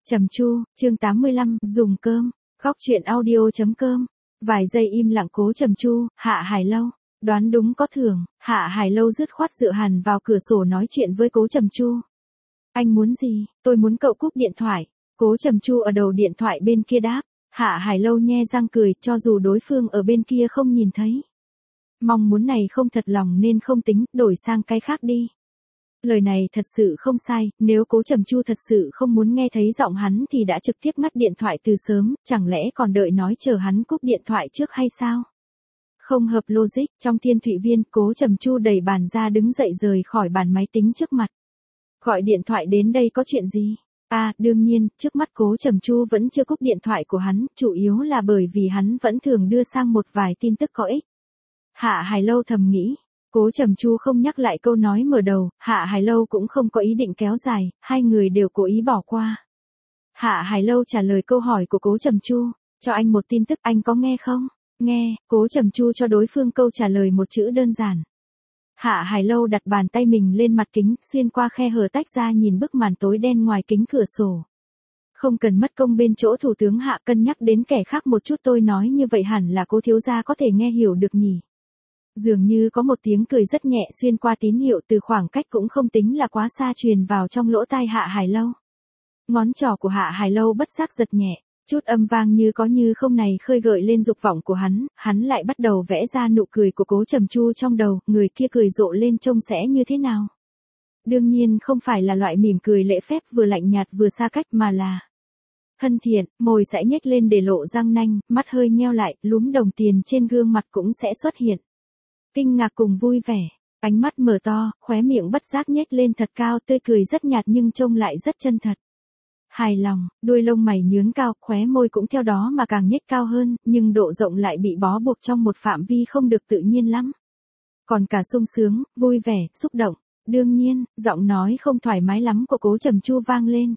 Trầm Chu, chương 85, dùng cơm, góc truyện audio.com. Vài giây im lặng Cố Trầm Chu, Hạ Hải Lâu, đoán đúng có thưởng. Hạ Hải Lâu dứt khoát dựa hẳn vào cửa sổ nói chuyện với Cố Trầm Chu. Anh muốn gì? Tôi muốn cậu cúp điện thoại. Cố Trầm Chu ở đầu điện thoại bên kia đáp. Hạ Hải Lâu nhe răng cười, cho dù đối phương ở bên kia không nhìn thấy. Mong muốn này không thật lòng nên không tính, đổi sang cái khác đi. Lời này thật sự không sai, nếu Cố Trầm Chu thật sự không muốn nghe thấy giọng hắn thì đã trực tiếp ngắt điện thoại từ sớm, chẳng lẽ còn đợi nói chờ hắn cúp điện thoại trước hay sao? Không hợp logic, trong Thiên Thụy Viên, Cố Trầm Chu đẩy bàn ra đứng dậy rời khỏi bàn máy tính trước mặt. Gọi điện thoại đến đây có chuyện gì? Đương nhiên, trước mắt Cố Trầm Chu vẫn chưa cúp điện thoại của hắn, chủ yếu là bởi vì hắn vẫn thường đưa sang một vài tin tức có ích. Hạ Hải Lâu thầm nghĩ. Cố Trầm Chu không nhắc lại câu nói mở đầu, Hạ Hải Lâu cũng không có ý định kéo dài, hai người đều cố ý bỏ qua. Hạ Hải Lâu trả lời câu hỏi của Cố Trầm Chu, cho anh một tin tức, anh có nghe không? Nghe. Cố Trầm Chu cho đối phương câu trả lời một chữ đơn giản. Hạ Hải Lâu đặt bàn tay mình lên mặt kính, xuyên qua khe hở tách ra nhìn bức màn tối đen ngoài kính cửa sổ. Không cần mất công bên chỗ thủ tướng Hạ, cân nhắc đến kẻ khác một chút, tôi nói như vậy hẳn là Cố thiếu gia có thể nghe hiểu được nhỉ. Dường như có một tiếng cười rất nhẹ xuyên qua tín hiệu từ khoảng cách cũng không tính là quá xa truyền vào trong lỗ tai Hạ Hải Lâu. Ngón trỏ của Hạ Hải Lâu bất giác giật nhẹ, chút âm vang như có như không này khơi gợi lên dục vọng của hắn lại bắt đầu vẽ ra nụ cười của Cố Trầm Chu trong đầu, người kia cười rộ lên trông sẽ như thế nào? Đương nhiên không phải là loại mỉm cười lễ phép vừa lạnh nhạt vừa xa cách mà là thân thiện, môi sẽ nhếch lên để lộ răng nanh, mắt hơi nheo lại, lúm đồng tiền trên gương mặt cũng sẽ xuất hiện. Kinh ngạc cùng vui vẻ, ánh mắt mở to, khóe miệng bất giác nhếch lên thật cao, tươi cười rất nhạt nhưng trông lại rất chân thật. Hài lòng, đuôi lông mày nhướn cao, khóe môi cũng theo đó mà càng nhếch cao hơn, nhưng độ rộng lại bị bó buộc trong một phạm vi không được tự nhiên lắm. Còn cả sung sướng, vui vẻ, xúc động. Đương nhiên, giọng nói không thoải mái lắm của Cố Trầm Chu vang lên.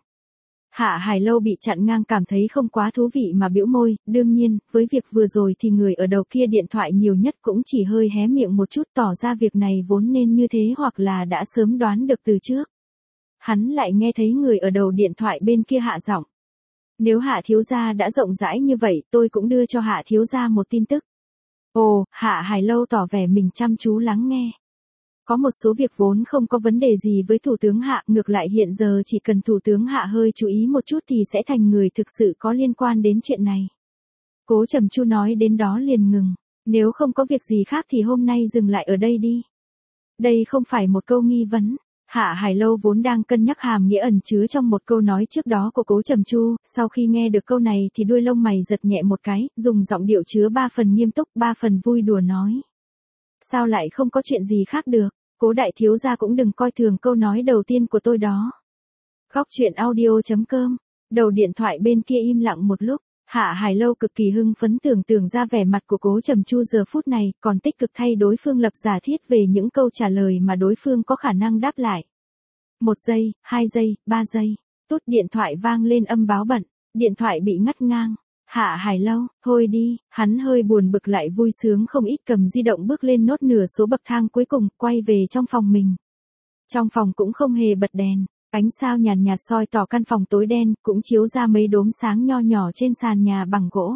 Hạ Hải Lâu bị chặn ngang cảm thấy không quá thú vị mà bĩu môi, đương nhiên, với việc vừa rồi thì người ở đầu kia điện thoại nhiều nhất cũng chỉ hơi hé miệng một chút tỏ ra việc này vốn nên như thế hoặc là đã sớm đoán được từ trước. Hắn lại nghe thấy người ở đầu điện thoại bên kia hạ giọng. Nếu Hạ thiếu gia đã rộng rãi như vậy tôi cũng đưa cho Hạ thiếu gia một tin tức. Ồ, Hạ Hải Lâu tỏ vẻ mình chăm chú lắng nghe. Có một số việc vốn không có vấn đề gì với Thủ tướng Hạ, ngược lại hiện giờ chỉ cần Thủ tướng Hạ hơi chú ý một chút thì sẽ thành người thực sự có liên quan đến chuyện này. Cố Trầm Chu nói đến đó liền ngừng, nếu không có việc gì khác thì hôm nay dừng lại ở đây đi. Đây không phải một câu nghi vấn. Hạ Hải Lâu vốn đang cân nhắc hàm nghĩa ẩn chứa trong một câu nói trước đó của Cố Trầm Chu, sau khi nghe được câu này thì đuôi lông mày giật nhẹ một cái, dùng giọng điệu chứa 3 phần nghiêm túc 3 phần vui đùa nói. Sao lại không có chuyện gì khác được? Cố đại thiếu gia cũng đừng coi thường câu nói đầu tiên của tôi đó. Góc truyện audio.com. Đầu điện thoại bên kia im lặng một lúc, Hạ Hải Lâu cực kỳ hưng phấn tưởng ra vẻ mặt của Cố Trầm Chu giờ phút này, còn tích cực thay đối phương lập giả thiết về những câu trả lời mà đối phương có khả năng đáp lại. 1 giây, 2 giây, 3 giây, tút điện thoại vang lên âm báo bận, điện thoại bị ngắt ngang. Hạ Hải Lâu, thôi đi, hắn hơi buồn bực lại vui sướng không ít, cầm di động bước lên nốt nửa số bậc thang cuối cùng, quay về trong phòng mình. Trong phòng cũng không hề bật đèn, ánh sao nhàn nhạt soi tỏ căn phòng tối đen, cũng chiếu ra mấy đốm sáng nho nhỏ trên sàn nhà bằng gỗ.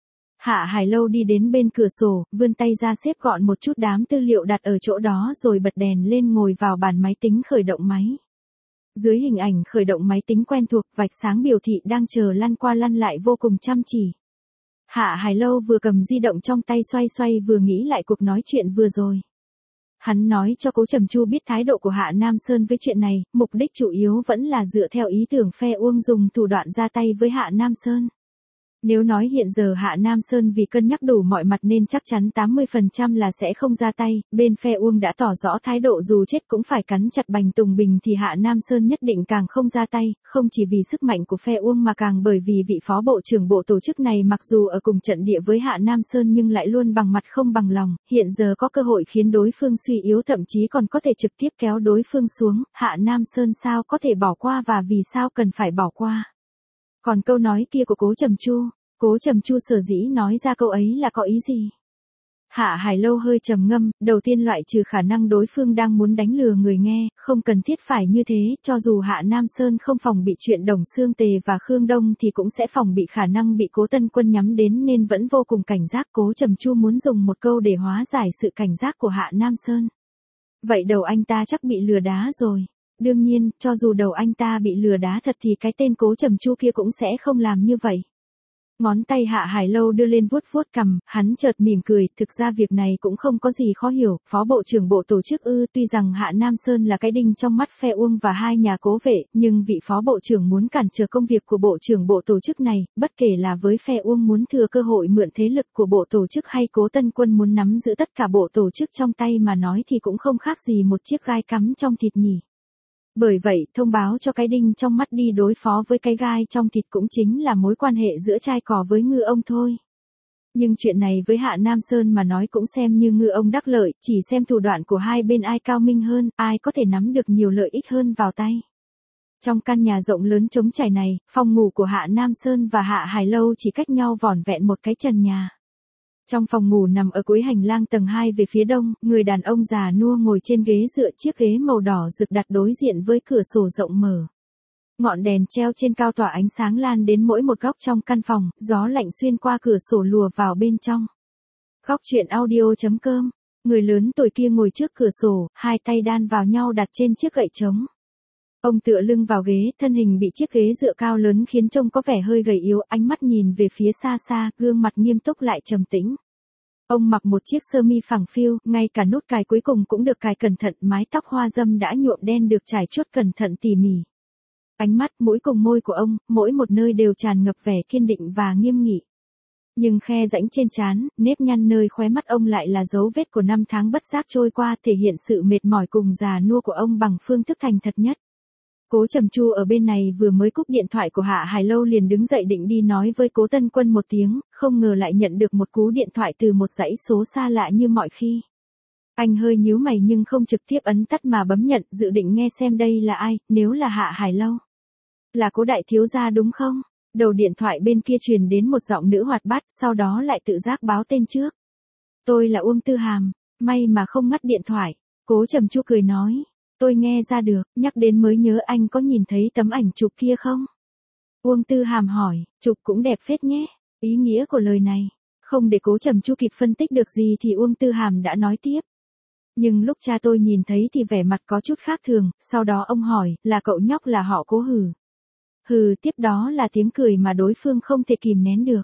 Hạ Hải Lâu đi đến bên cửa sổ, vươn tay ra xếp gọn một chút đám tư liệu đặt ở chỗ đó rồi bật đèn lên ngồi vào bàn máy tính khởi động máy. Dưới hình ảnh khởi động máy tính quen thuộc, vạch sáng biểu thị đang chờ lăn qua lăn lại vô cùng chăm chỉ. Hạ Hải Lâu vừa cầm di động trong tay xoay vừa nghĩ lại cuộc nói chuyện vừa rồi. Hắn nói cho Cố Trầm Chu biết thái độ của Hạ Nam Sơn với chuyện này, mục đích chủ yếu vẫn là dựa theo ý tưởng phe Uông dùng thủ đoạn ra tay với Hạ Nam Sơn. Nếu nói hiện giờ Hạ Nam Sơn vì cân nhắc đủ mọi mặt nên chắc chắn 80% là sẽ không ra tay, bên phe Uông đã tỏ rõ thái độ dù chết cũng phải cắn chặt bành tùng bình thì Hạ Nam Sơn nhất định càng không ra tay, không chỉ vì sức mạnh của phe Uông mà càng bởi vì vị phó bộ trưởng bộ tổ chức này mặc dù ở cùng trận địa với Hạ Nam Sơn nhưng lại luôn bằng mặt không bằng lòng, hiện giờ có cơ hội khiến đối phương suy yếu thậm chí còn có thể trực tiếp kéo đối phương xuống, Hạ Nam Sơn sao có thể bỏ qua và vì sao cần phải bỏ qua. Còn câu nói kia của Cố Trầm Chu sở dĩ nói ra câu ấy là có ý gì? Hạ Hải Lâu hơi trầm ngâm, đầu tiên loại trừ khả năng đối phương đang muốn đánh lừa người nghe, không cần thiết phải như thế, cho dù Hạ Nam Sơn không phòng bị chuyện Đồng Xương Tề và Khương Đông thì cũng sẽ phòng bị khả năng bị Cố Tân Quân nhắm đến nên vẫn vô cùng cảnh giác. Cố Trầm Chu muốn dùng một câu để hóa giải sự cảnh giác của Hạ Nam Sơn. Vậy đầu anh ta chắc bị lừa đá rồi. Đương nhiên, cho dù đầu anh ta bị lừa đá thật thì cái tên Cố Trầm Chu kia cũng sẽ không làm như vậy. Ngón tay Hạ Hải Lâu đưa lên vuốt vuốt cằm, hắn chợt mỉm cười, thực ra việc này cũng không có gì khó hiểu, Phó Bộ trưởng Bộ Tổ chức tuy rằng Hạ Nam Sơn là cái đinh trong mắt phe Uông và hai nhà Cố vệ, nhưng vị Phó Bộ trưởng muốn cản trở công việc của Bộ trưởng Bộ Tổ chức này, bất kể là với phe Uông muốn thừa cơ hội mượn thế lực của Bộ Tổ chức hay Cố Tân Quân muốn nắm giữ tất cả Bộ Tổ chức trong tay mà nói thì cũng không khác gì một chiếc gai cắm trong thịt nhỉ. Bởi vậy, thông báo cho cái đinh trong mắt đi đối phó với cái gai trong thịt cũng chính là mối quan hệ giữa trai cò với ngư ông thôi. Nhưng chuyện này với Hạ Nam Sơn mà nói cũng xem như ngư ông đắc lợi, chỉ xem thủ đoạn của hai bên ai cao minh hơn, ai có thể nắm được nhiều lợi ích hơn vào tay. Trong căn nhà rộng lớn trống trải này, phòng ngủ của Hạ Nam Sơn và Hạ Hải Lâu chỉ cách nhau vỏn vẹn một cái trần nhà. Trong phòng ngủ nằm ở cuối hành lang tầng 2 về phía đông, người đàn ông già nua ngồi trên ghế dựa, chiếc ghế màu đỏ rực đặt đối diện với cửa sổ rộng mở. Ngọn đèn treo trên cao tỏa ánh sáng lan đến mỗi một góc trong căn phòng, gió lạnh xuyên qua cửa sổ lùa vào bên trong. Góc truyện audio.com. Người lớn tuổi kia ngồi trước cửa sổ, hai tay đan vào nhau đặt trên chiếc gậy trống. Ông tựa lưng vào ghế, thân hình bị chiếc ghế dựa cao lớn khiến trông có vẻ hơi gầy yếu, ánh mắt nhìn về phía xa xa, gương mặt nghiêm túc lại trầm tĩnh. Ông mặc một chiếc sơ mi phẳng phiu, ngay cả nút cài cuối cùng cũng được cài cẩn thận, mái tóc hoa râm đã nhuộm đen được trải chuốt cẩn thận tỉ mỉ. Ánh mắt, mũi cùng môi của ông, mỗi một nơi đều tràn ngập vẻ kiên định và nghiêm nghị. Nhưng khe rãnh trên trán, nếp nhăn nơi khóe mắt ông lại là dấu vết của năm tháng bất giác trôi qua, thể hiện sự mệt mỏi cùng già nua của ông bằng phương thức thành thật nhất. Cố Trầm Chu ở bên này vừa mới cúp điện thoại của Hạ Hải Lâu liền đứng dậy định đi nói với Cố Tân Quân một tiếng, không ngờ lại nhận được một cú điện thoại từ một dãy số xa lạ như mọi khi. Anh hơi nhíu mày nhưng không trực tiếp ấn tắt mà bấm nhận, dự định nghe xem đây là ai, nếu là Hạ Hải Lâu. Là Cố đại thiếu gia đúng không? Đầu điện thoại bên kia truyền đến một giọng nữ hoạt bát, sau đó lại tự giác báo tên trước. Tôi là Uông Tư Hàm, may mà không ngắt điện thoại. Cố Trầm Chu cười nói. Tôi nghe ra được, nhắc đến mới nhớ anh có nhìn thấy tấm ảnh chụp kia không? Uông Tư Hàm hỏi, chụp cũng đẹp phết nhé. Ý nghĩa của lời này, không để Cố Trầm Chu kịp phân tích được gì thì Uông Tư Hàm đã nói tiếp. Nhưng lúc cha tôi nhìn thấy thì vẻ mặt có chút khác thường, sau đó ông hỏi, là cậu nhóc là họ Cố hử? Hừ, tiếp đó là tiếng cười mà đối phương không thể kìm nén được.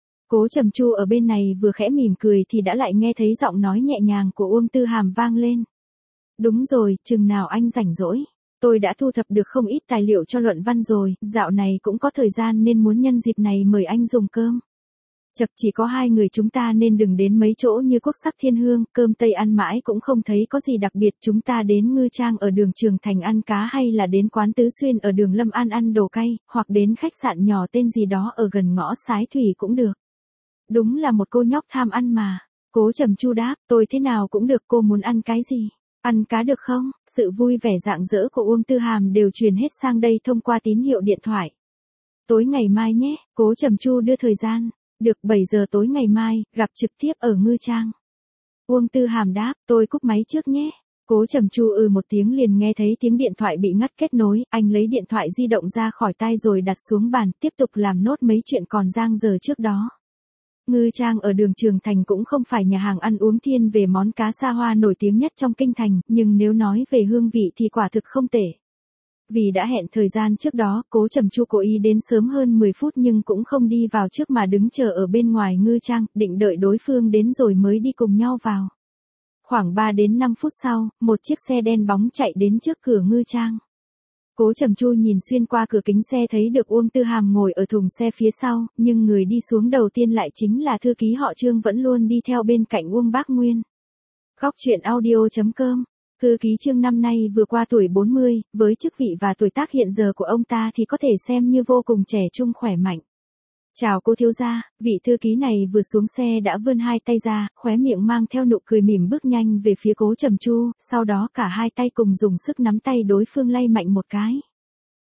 Cố Trầm Chu ở bên này vừa khẽ mỉm cười thì đã lại nghe thấy giọng nói nhẹ nhàng của Uông Tư Hàm vang lên. Đúng rồi, chừng nào anh rảnh rỗi. Tôi đã thu thập được không ít tài liệu cho luận văn rồi, dạo này cũng có thời gian nên muốn nhân dịp này mời anh dùng cơm. Chật, chỉ có hai người chúng ta nên đừng đến mấy chỗ như Quốc Sắc Thiên Hương, cơm Tây ăn mãi cũng không thấy có gì đặc biệt. Chúng ta đến Ngư Trang ở đường Trường Thành ăn cá hay là đến quán Tứ Xuyên ở đường Lâm An ăn đồ cay, hoặc đến khách sạn nhỏ tên gì đó ở gần ngõ Sái Thủy cũng được. Đúng là một cô nhóc tham ăn mà. Cố Trầm Chu đáp, tôi thế nào cũng được, cô muốn ăn cái gì? Ăn cá được không? Sự vui vẻ rạng rỡ của Uông Tư Hàm đều truyền hết sang đây thông qua tín hiệu điện thoại. Tối ngày mai nhé, Cố Trầm Chu đưa thời gian. Được, 7 giờ tối ngày mai, gặp trực tiếp ở Ngư Trang. Uông Tư Hàm đáp, tôi cúp máy trước nhé. Cố Trầm Chu một tiếng liền nghe thấy tiếng điện thoại bị ngắt kết nối, anh lấy điện thoại di động ra khỏi tay rồi đặt xuống bàn, tiếp tục làm nốt mấy chuyện còn dang dở trước đó. Ngư Trang ở đường Trường Thành cũng không phải nhà hàng ăn uống thiên về món cá sa hoa nổi tiếng nhất trong kinh thành, nhưng nếu nói về hương vị thì quả thực không tệ. Vì đã hẹn thời gian trước đó, Cố Trầm Chu cố ý đến sớm hơn 10 phút nhưng cũng không đi vào trước mà đứng chờ ở bên ngoài Ngư Trang, định đợi đối phương đến rồi mới đi cùng nhau vào. Khoảng 3 đến 5 phút sau, một chiếc xe đen bóng chạy đến trước cửa Ngư Trang. Cố Trầm Chu nhìn xuyên qua cửa kính xe thấy được Uông Tư Hàm ngồi ở thùng xe phía sau, nhưng người đi xuống đầu tiên lại chính là thư ký họ Trương vẫn luôn đi theo bên cạnh Uông Bác Nguyên. Góc truyện audio.com. Thư ký Trương năm nay vừa qua tuổi 40, với chức vị và tuổi tác hiện giờ của ông ta thì có thể xem như vô cùng trẻ trung khỏe mạnh. Chào cô thiếu gia, vị thư ký này vừa xuống xe đã vươn hai tay ra, khóe miệng mang theo nụ cười mỉm bước nhanh về phía Cố Trầm Chu, sau đó cả hai tay cùng dùng sức nắm tay đối phương lay mạnh một cái.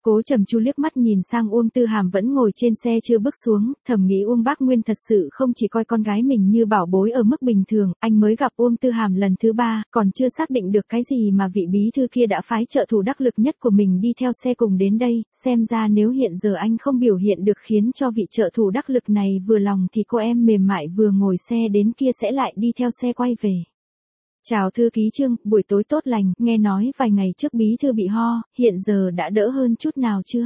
Cố Trầm Chu liếc mắt nhìn sang Uông Tư Hàm vẫn ngồi trên xe chưa bước xuống, thầm nghĩ Uông Bác Nguyên thật sự không chỉ coi con gái mình như bảo bối ở mức bình thường, anh mới gặp Uông Tư Hàm lần thứ 3, còn chưa xác định được cái gì mà vị bí thư kia đã phái trợ thủ đắc lực nhất của mình đi theo xe cùng đến đây, xem ra nếu hiện giờ anh không biểu hiện được khiến cho vị trợ thủ đắc lực này vừa lòng thì cô em mềm mại vừa ngồi xe đến kia sẽ lại đi theo xe quay về. Chào thư ký Trương, buổi tối tốt lành, nghe nói vài ngày trước bí thư bị ho, hiện giờ đã đỡ hơn chút nào chưa?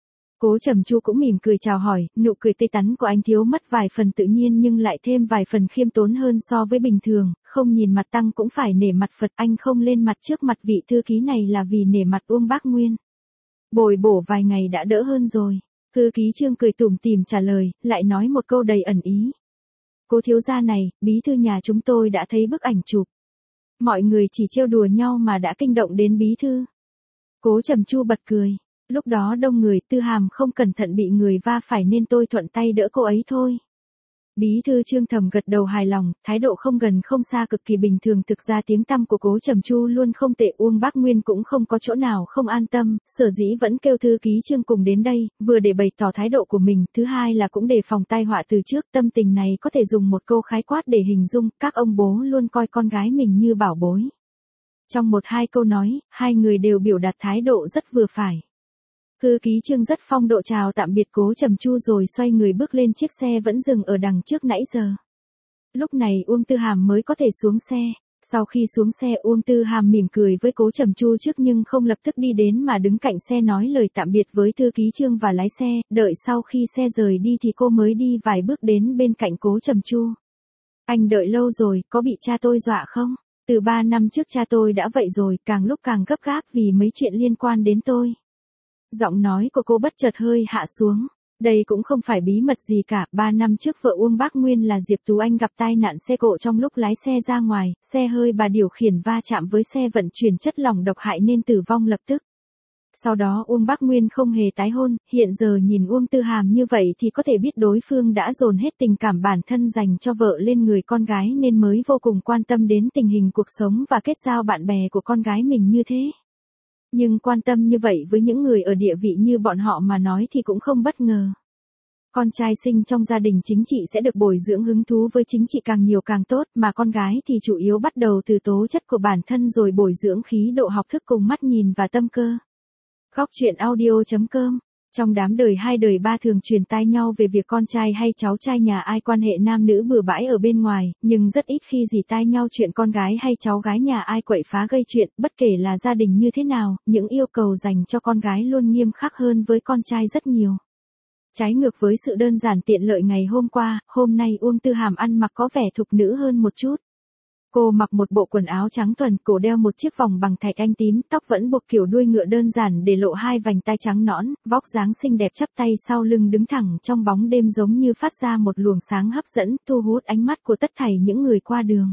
Cố Trầm Chu cũng mỉm cười chào hỏi, nụ cười tươi tắn của anh thiếu mất vài phần tự nhiên nhưng lại thêm vài phần khiêm tốn hơn so với bình thường, không nhìn mặt tăng cũng phải nể mặt Phật, anh không lên mặt trước mặt vị thư ký này là vì nể mặt Uông Bác Nguyên. Bồi bổ vài ngày đã đỡ hơn rồi. Thư ký Trương cười tủm tỉm trả lời, lại nói một câu đầy ẩn ý. Cố thiếu gia này, bí thư nhà chúng tôi đã thấy bức ảnh chụp. Mọi người chỉ trêu đùa nhau mà đã kinh động đến bí thư. Cố Trầm Chu bật cười. Lúc đó đông người, Tư Hàm không cẩn thận bị người va phải nên tôi thuận tay đỡ cô ấy thôi. Bí thư Trương thầm gật đầu hài lòng, thái độ không gần không xa cực kỳ bình thường. Thực ra tiếng tăm của Cố Trầm Chu luôn không tệ, Uông Bác Nguyên cũng không có chỗ nào không an tâm, sở dĩ vẫn kêu thư ký Trương cùng đến đây, vừa để bày tỏ thái độ của mình, thứ hai là cũng để phòng tai họa từ trước. Tâm tình này có thể dùng một câu khái quát để hình dung, các ông bố luôn coi con gái mình như bảo bối. Trong một hai câu nói, hai người đều biểu đạt thái độ rất vừa phải. Thư ký Trương rất phong độ chào tạm biệt Cố Trầm Chu rồi xoay người bước lên chiếc xe vẫn dừng ở đằng trước nãy giờ. Lúc này Uông Tư Hàm mới có thể xuống xe. Sau khi xuống xe Uông Tư Hàm mỉm cười với Cố Trầm Chu trước nhưng không lập tức đi đến mà đứng cạnh xe nói lời tạm biệt với thư ký Trương và lái xe, đợi sau khi xe rời đi thì cô mới đi vài bước đến bên cạnh Cố Trầm Chu. Anh đợi lâu rồi, có bị cha tôi dọa không? Từ 3 năm trước cha tôi đã vậy rồi, càng lúc càng gấp gáp vì mấy chuyện liên quan đến tôi. Giọng nói của cô bất chợt hơi hạ xuống. Đây cũng không phải bí mật gì cả, 3 năm trước vợ Uông Bác Nguyên là Diệp Tú Anh gặp tai nạn xe cộ trong lúc lái xe ra ngoài, xe hơi bà điều khiển va chạm với xe vận chuyển chất lỏng độc hại nên tử vong lập tức. Sau đó Uông Bác Nguyên không hề tái hôn, hiện giờ nhìn Uông Tư Hàm như vậy thì có thể biết đối phương đã dồn hết tình cảm bản thân dành cho vợ lên người con gái nên mới vô cùng quan tâm đến tình hình cuộc sống và kết giao bạn bè của con gái mình như thế. Nhưng quan tâm như vậy với những người ở địa vị như bọn họ mà nói thì cũng không bất ngờ. Con trai sinh trong gia đình chính trị sẽ được bồi dưỡng hứng thú với chính trị càng nhiều càng tốt, mà con gái thì chủ yếu bắt đầu từ tố chất của bản thân rồi bồi dưỡng khí độ học thức cùng mắt nhìn và tâm cơ. Góc truyện audio.com. Trong đám đời hai đời ba thường truyền tai nhau về việc con trai hay cháu trai nhà ai quan hệ nam nữ bừa bãi ở bên ngoài, nhưng rất ít khi gì tai nhau chuyện con gái hay cháu gái nhà ai quậy phá gây chuyện, bất kể là gia đình như thế nào, những yêu cầu dành cho con gái luôn nghiêm khắc hơn với con trai rất nhiều. Trái ngược với sự đơn giản tiện lợi ngày hôm qua, hôm nay Uông Tư Hàm ăn mặc có vẻ thục nữ hơn một chút. Cô mặc một bộ quần áo trắng thuần, cổ đeo một chiếc vòng bằng thạch anh tím, tóc vẫn buộc kiểu đuôi ngựa đơn giản để lộ hai vành tai trắng nõn, vóc dáng xinh đẹp chắp tay sau lưng đứng thẳng trong bóng đêm giống như phát ra một luồng sáng hấp dẫn, thu hút ánh mắt của tất thảy những người qua đường.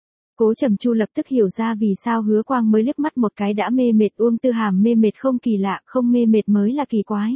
Cố Trầm Chu lập tức hiểu ra vì sao Hứa Quang mới liếc mắt một cái đã mê mệt. Uông Tư Hàm mê mệt không kỳ lạ, không mê mệt mới là kỳ quái.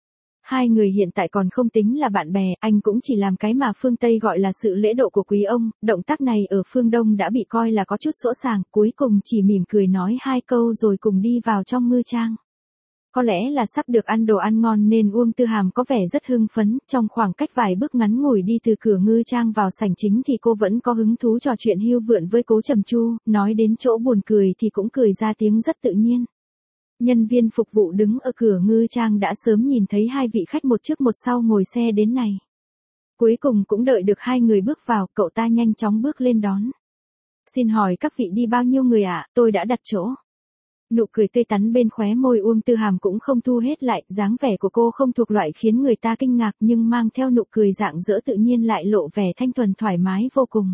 Hai người hiện tại còn không tính là bạn bè, anh cũng chỉ làm cái mà phương Tây gọi là sự lễ độ của quý ông, động tác này ở phương Đông đã bị coi là có chút sỗ sàng, cuối cùng chỉ mỉm cười nói hai câu rồi cùng đi vào trong ngư trang. Có lẽ là sắp được ăn đồ ăn ngon nên Uông Tư Hàm có vẻ rất hưng phấn, trong khoảng cách vài bước ngắn ngủi đi từ cửa ngư trang vào sảnh chính thì cô vẫn có hứng thú trò chuyện hưu vượn với Cố Trầm Chu, nói đến chỗ buồn cười thì cũng cười ra tiếng rất tự nhiên. Nhân viên phục vụ đứng ở cửa ngư trang đã sớm nhìn thấy hai vị khách một trước một sau ngồi xe đến này. Cuối cùng cũng đợi được hai người bước vào, cậu ta nhanh chóng bước lên đón. Xin hỏi các vị đi bao nhiêu người ạ, tôi đã đặt chỗ. Nụ cười tươi tắn bên khóe môi Uông Tư Hàm cũng không thu hết lại, dáng vẻ của cô không thuộc loại khiến người ta kinh ngạc nhưng mang theo nụ cười rạng rỡ tự nhiên lại lộ vẻ thanh thuần thoải mái vô cùng.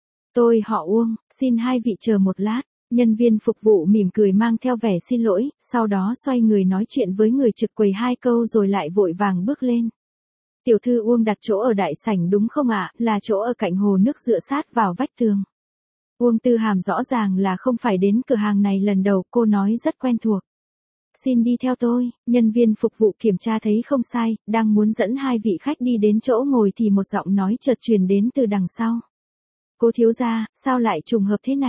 Tôi họ Uông, xin hai vị chờ một lát. Nhân viên phục vụ mỉm cười mang theo vẻ xin lỗi, sau đó xoay người nói chuyện với người trực quầy hai câu rồi lại vội vàng bước lên. Tiểu thư Uông đặt chỗ ở đại sảnh đúng không ạ, là chỗ ở cạnh hồ nước dựa sát vào vách tường. Uông Tư Hàm rõ ràng là không phải đến cửa hàng này lần đầu, cô nói rất quen thuộc. Xin đi theo tôi, nhân viên phục vụ kiểm tra thấy không sai, đang muốn dẫn hai vị khách đi đến chỗ ngồi thì một giọng nói chợt truyền đến từ đằng sau. Cô thiếu gia, sao lại trùng hợp thế này?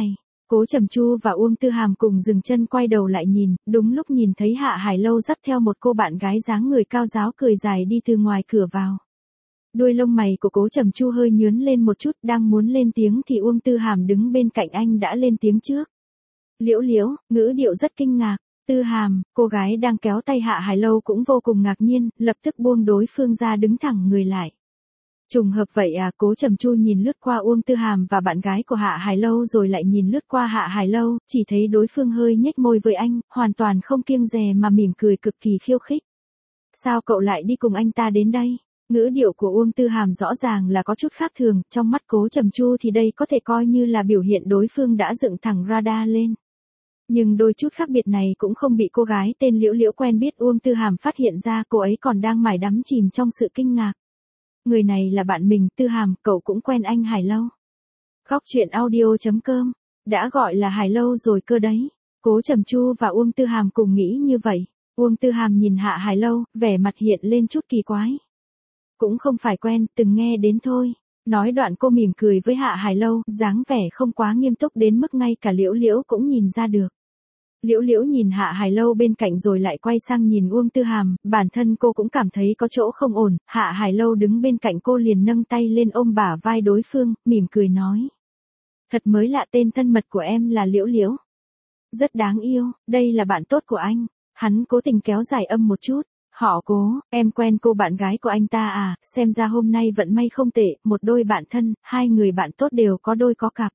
Cố Trầm Chu và Uông Tư Hàm cùng dừng chân quay đầu lại nhìn, đúng lúc nhìn thấy Hạ Hải Lâu dắt theo một cô bạn gái dáng người cao ráo cười dài đi từ ngoài cửa vào. Đuôi lông mày của Cố Trầm Chu hơi nhướng lên một chút, đang muốn lên tiếng thì Uông Tư Hàm đứng bên cạnh anh đã lên tiếng trước. Liễu Liễu, ngữ điệu rất kinh ngạc. Tư Hàm, cô gái đang kéo tay Hạ Hải Lâu cũng vô cùng ngạc nhiên, lập tức buông đối phương ra đứng thẳng người lại. Trùng hợp vậy à? Cố Trầm Chu nhìn lướt qua Uông Tư Hàm và bạn gái của Hạ Hải Lâu rồi lại nhìn lướt qua Hạ Hải Lâu, chỉ thấy đối phương hơi nhếch môi với anh, hoàn toàn không kiêng dè mà mỉm cười cực kỳ khiêu khích. Sao cậu lại đi cùng anh ta đến đây? Ngữ điệu của Uông Tư Hàm rõ ràng là có chút khác thường, trong mắt Cố Trầm Chu thì đây có thể coi như là biểu hiện đối phương đã dựng thẳng radar lên. Nhưng đôi chút khác biệt này cũng không bị cô gái tên Liễu Liễu quen biết Uông Tư Hàm phát hiện ra, cô ấy còn đang mải đắm chìm trong sự kinh ngạc. Người này là bạn mình. Tư Hàm, cậu cũng quen anh Hải Lâu. Khóc chuyện audio.com, đã gọi là Hải Lâu rồi cơ đấy. Cố Trầm Chu và Uông Tư Hàm cùng nghĩ như vậy. Uông Tư Hàm nhìn Hạ Hải Lâu, vẻ mặt hiện lên chút kỳ quái. Cũng không phải quen, từng nghe đến thôi. Nói đoạn cô mỉm cười với Hạ Hải Lâu, dáng vẻ không quá nghiêm túc đến mức ngay cả Liễu Liễu cũng nhìn ra được. Liễu Liễu nhìn Hạ Hải Lâu bên cạnh rồi lại quay sang nhìn Uông Tư Hàm, bản thân cô cũng cảm thấy có chỗ không ổn. Hạ Hải Lâu đứng bên cạnh cô liền nâng tay lên ôm bả vai đối phương, mỉm cười nói. Thật mới lạ, tên thân mật của em là Liễu Liễu. Rất đáng yêu, đây là bạn tốt của anh. Hắn cố tình kéo dài âm một chút. Họ Cố, em quen cô bạn gái của anh ta à? Xem ra hôm nay vận may không tệ, một đôi bạn thân, hai người bạn tốt đều có đôi có cặp.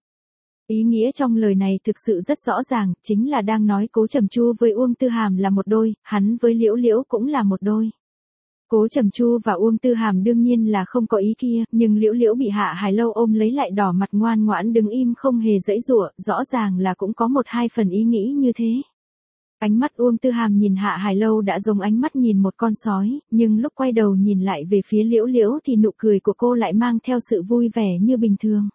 Ý nghĩa trong lời này thực sự rất rõ ràng, chính là đang nói Cố Trầm Chu với Uông Tư Hàm là một đôi, hắn với Liễu Liễu cũng là một đôi. Cố Trầm Chu và Uông Tư Hàm đương nhiên là không có ý kia, nhưng Liễu Liễu bị Hạ Hải Lâu ôm lấy lại đỏ mặt ngoan ngoãn đứng im không hề giãy giụa, rõ ràng là cũng có một hai phần ý nghĩ như thế. Ánh mắt Uông Tư Hàm nhìn Hạ Hải Lâu đã giống ánh mắt nhìn một con sói, nhưng lúc quay đầu nhìn lại về phía Liễu Liễu thì nụ cười của cô lại mang theo sự vui vẻ như bình thường.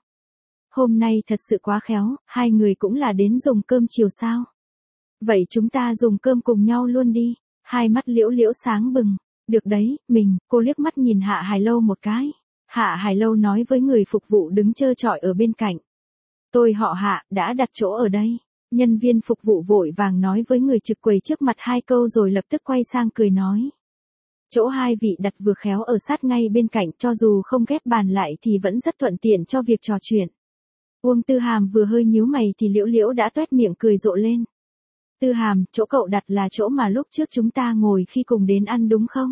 Hôm nay thật sự quá khéo, hai người cũng là đến dùng cơm chiều sao? Vậy chúng ta dùng cơm cùng nhau luôn đi. Hai mắt Liễu Liễu sáng bừng. Được đấy, cô liếc mắt nhìn Hạ Hải Lâu một cái. Hạ Hải Lâu nói với người phục vụ đứng trơ trọi ở bên cạnh. Tôi họ Hạ, đã đặt chỗ ở đây. Nhân viên phục vụ vội vàng nói với người trực quầy trước mặt hai câu rồi lập tức quay sang cười nói. Chỗ hai vị đặt vừa khéo ở sát ngay bên cạnh, cho dù không ghép bàn lại thì vẫn rất thuận tiện cho việc trò chuyện. Uông Tư Hàm vừa hơi nhíu mày thì Liễu Liễu đã toét miệng cười rộ lên. Tư Hàm, chỗ cậu đặt là chỗ mà lúc trước chúng ta ngồi khi cùng đến ăn đúng không?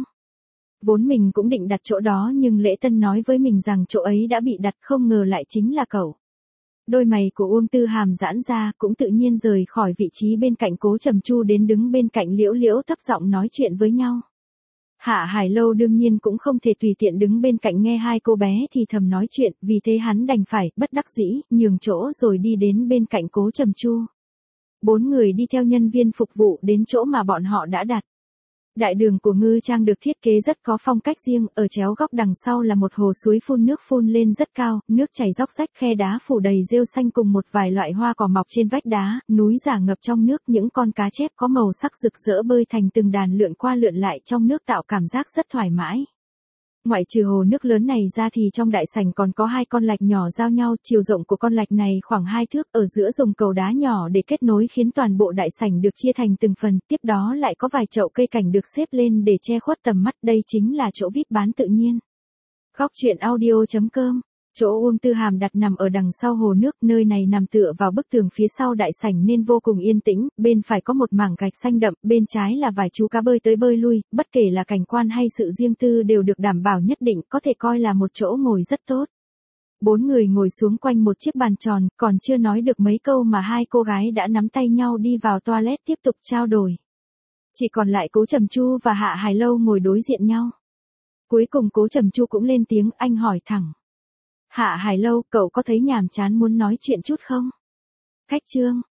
Vốn mình cũng định đặt chỗ đó nhưng Lễ Tân nói với mình rằng chỗ ấy đã bị đặt, không ngờ lại chính là cậu. Đôi mày của Uông Tư Hàm giãn ra, cũng tự nhiên rời khỏi vị trí bên cạnh Cố Trầm Chu đến đứng bên cạnh Liễu Liễu thấp giọng nói chuyện với nhau. Hạ Hải Lâu đương nhiên cũng không thể tùy tiện đứng bên cạnh nghe hai cô bé thì thầm nói chuyện, vì thế hắn đành phải, bất đắc dĩ, nhường chỗ rồi đi đến bên cạnh Cố Trầm Chu. Bốn người đi theo nhân viên phục vụ đến chỗ mà bọn họ đã đặt. Đại đường của Ngư Trang được thiết kế rất có phong cách riêng, ở chéo góc đằng sau là một hồ suối phun nước phun lên rất cao, nước chảy róc rách, khe đá phủ đầy rêu xanh cùng một vài loại hoa cỏ mọc trên vách đá, núi giả ngập trong nước, những con cá chép có màu sắc rực rỡ bơi thành từng đàn lượn qua lượn lại trong nước tạo cảm giác rất thoải mái. Ngoại trừ hồ nước lớn này ra thì trong đại sảnh còn có hai con lạch nhỏ giao nhau, chiều rộng của con lạch này khoảng 2 thước, ở giữa dùng cầu đá nhỏ để kết nối khiến toàn bộ đại sảnh được chia thành từng phần, tiếp đó lại có vài chậu cây cảnh được xếp lên để che khuất tầm mắt, đây chính là chỗ VIP bán tự nhiên. Khóc chuyện audio.com. Chỗ Uông Tư Hàm đặt nằm ở đằng sau hồ nước, nơi này nằm tựa vào bức tường phía sau đại sảnh nên vô cùng yên tĩnh, bên phải có một mảng gạch xanh đậm, bên trái là vài chú cá bơi tới bơi lui, bất kể là cảnh quan hay sự riêng tư đều được đảm bảo nhất định, có thể coi là một chỗ ngồi rất tốt. Bốn người ngồi xuống quanh một chiếc bàn tròn, còn chưa nói được mấy câu mà hai cô gái đã nắm tay nhau đi vào toilet tiếp tục trao đổi. Chỉ còn lại Cố Trầm Chu và Hạ Hải Lâu ngồi đối diện nhau. Cuối cùng Cố Trầm Chu cũng lên tiếng, anh hỏi thẳng. Hạ Hải Lâu, cậu có thấy nhàm chán muốn nói chuyện chút không? Khách trương,